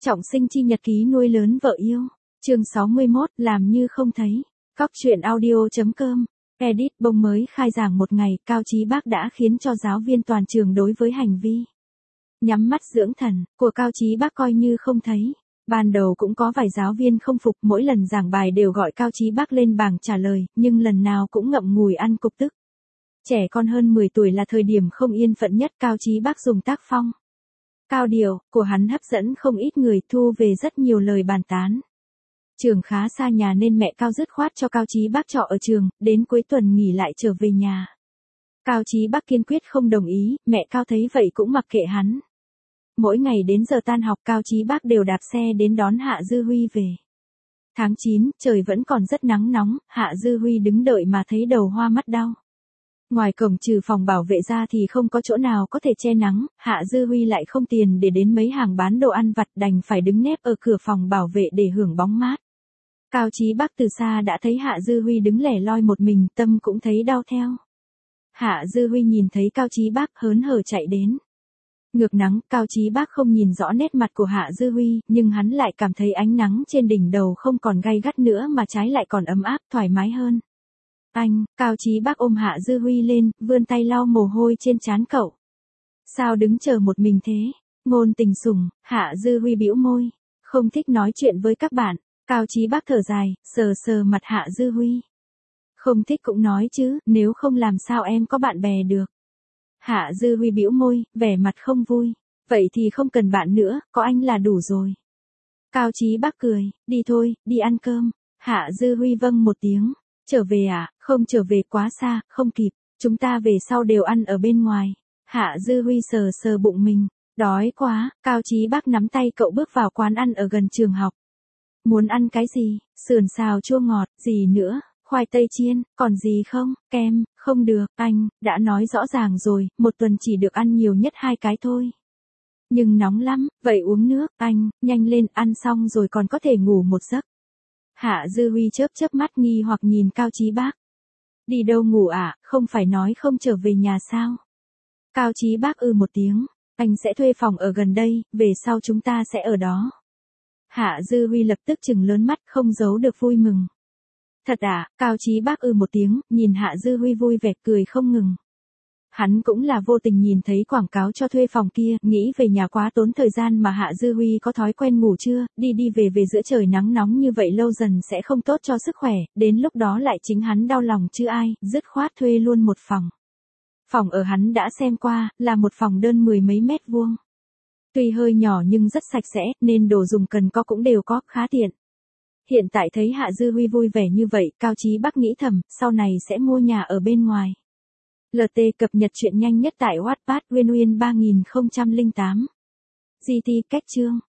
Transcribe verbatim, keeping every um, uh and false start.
Trọng sinh chi nhật ký nuôi lớn vợ yêu. Chương sáu mươi mốt, làm như không thấy. Cóc truyện audio.com. Edit bông mới khai giảng một ngày, Cao Chí Bác đã khiến cho giáo viên toàn trường đối với hành vi nhắm mắt dưỡng thần của Cao Chí Bác coi như không thấy. Ban đầu cũng có vài giáo viên không phục, mỗi lần giảng bài đều gọi Cao Chí Bác lên bảng trả lời, nhưng lần nào cũng ngậm ngùi ăn cục tức. Trẻ con hơn mười tuổi là thời điểm không yên phận nhất, Cao Chí Bác dùng tác phong cao điệu của hắn hấp dẫn không ít người, thu về rất nhiều lời bàn tán. Trường khá xa nhà nên mẹ Cao dứt khoát cho Cao Chí Bác trọ ở trường, đến cuối tuần nghỉ lại trở về nhà. Cao Chí Bác kiên quyết không đồng ý, mẹ Cao thấy vậy cũng mặc kệ hắn. Mỗi ngày đến giờ tan học, Cao Chí Bác đều đạp xe đến đón Hạ Dư Huy về. Tháng chín, trời vẫn còn rất nắng nóng, Hạ Dư Huy đứng đợi mà thấy đầu hoa mắt đau. Ngoài cổng trừ phòng bảo vệ ra thì không có chỗ nào có thể che nắng, Hạ Dư Huy lại không tiền để đến mấy hàng bán đồ ăn vặt, đành phải đứng nép ở cửa phòng bảo vệ để hưởng bóng mát. Cao Chí Bác từ xa đã thấy Hạ Dư Huy đứng lẻ loi một mình, tâm cũng thấy đau theo. Hạ Dư Huy nhìn thấy Cao Chí Bác hớn hở chạy đến. Ngược nắng, Cao Chí Bác không nhìn rõ nét mặt của Hạ Dư Huy, nhưng hắn lại cảm thấy ánh nắng trên đỉnh đầu không còn gay gắt nữa mà trái lại còn ấm áp, thoải mái hơn. Anh, Cao Chí Bác ôm Hạ Dư Huy lên, vươn tay lau mồ hôi trên trán cậu. Sao đứng chờ một mình thế? Ngôn tình sủng, Hạ Dư Huy bĩu môi. Không thích nói chuyện với các bạn. Cao Chí Bác thở dài, sờ sờ mặt Hạ Dư Huy. Không thích cũng nói chứ, nếu không làm sao em có bạn bè được. Hạ Dư Huy bĩu môi, vẻ mặt không vui. Vậy thì không cần bạn nữa, có anh là đủ rồi. Cao Chí Bác cười, đi thôi, đi ăn cơm. Hạ Dư Huy vâng một tiếng. Trở về à? Không trở về, quá xa, không kịp. Chúng ta về sau đều ăn ở bên ngoài. Hạ Dư Huy sờ sờ bụng mình. Đói quá. Cao Chí Bác nắm tay cậu bước vào quán ăn ở gần trường học. Muốn ăn cái gì? Sườn xào chua ngọt, gì nữa? Khoai tây chiên, còn gì không? Kem, không được, anh, đã nói rõ ràng rồi, một tuần chỉ được ăn nhiều nhất hai cái thôi. Nhưng nóng lắm, vậy uống nước, anh, nhanh lên, ăn xong rồi còn có thể ngủ một giấc. Hạ Dư Huy chớp chớp mắt nghi hoặc nhìn Cao Chí Bác. Đi đâu ngủ à, không phải nói không trở về nhà sao? Cao Chí Bác ư một tiếng, anh sẽ thuê phòng ở gần đây, về sau chúng ta sẽ ở đó. Hạ Dư Huy lập tức trừng lớn mắt, không giấu được vui mừng. Thật à? Cao Chí Bác ư một tiếng, nhìn Hạ Dư Huy vui vẻ cười không ngừng. Hắn cũng là vô tình nhìn thấy quảng cáo cho thuê phòng kia, nghĩ về nhà quá tốn thời gian mà Hạ Dư Huy có thói quen ngủ trưa, đi đi về về giữa trời nắng nóng như vậy lâu dần sẽ không tốt cho sức khỏe, đến lúc đó lại chính hắn đau lòng chứ ai, dứt khoát thuê luôn một phòng. Phòng ở hắn đã xem qua, là một phòng đơn mười mấy mét vuông. Tuy hơi nhỏ nhưng rất sạch sẽ, nên đồ dùng cần có cũng đều có, khá tiện. Hiện tại thấy Hạ Dư Huy vui vẻ như vậy, Cao Chí Bác nghĩ thầm, sau này sẽ mua nhà ở bên ngoài. lờ tê cập nhật truyện nhanh nhất tại Wattpad. Nguyên Nguyên ba nghìn không trăm lẻ tám. giê tê Cách chương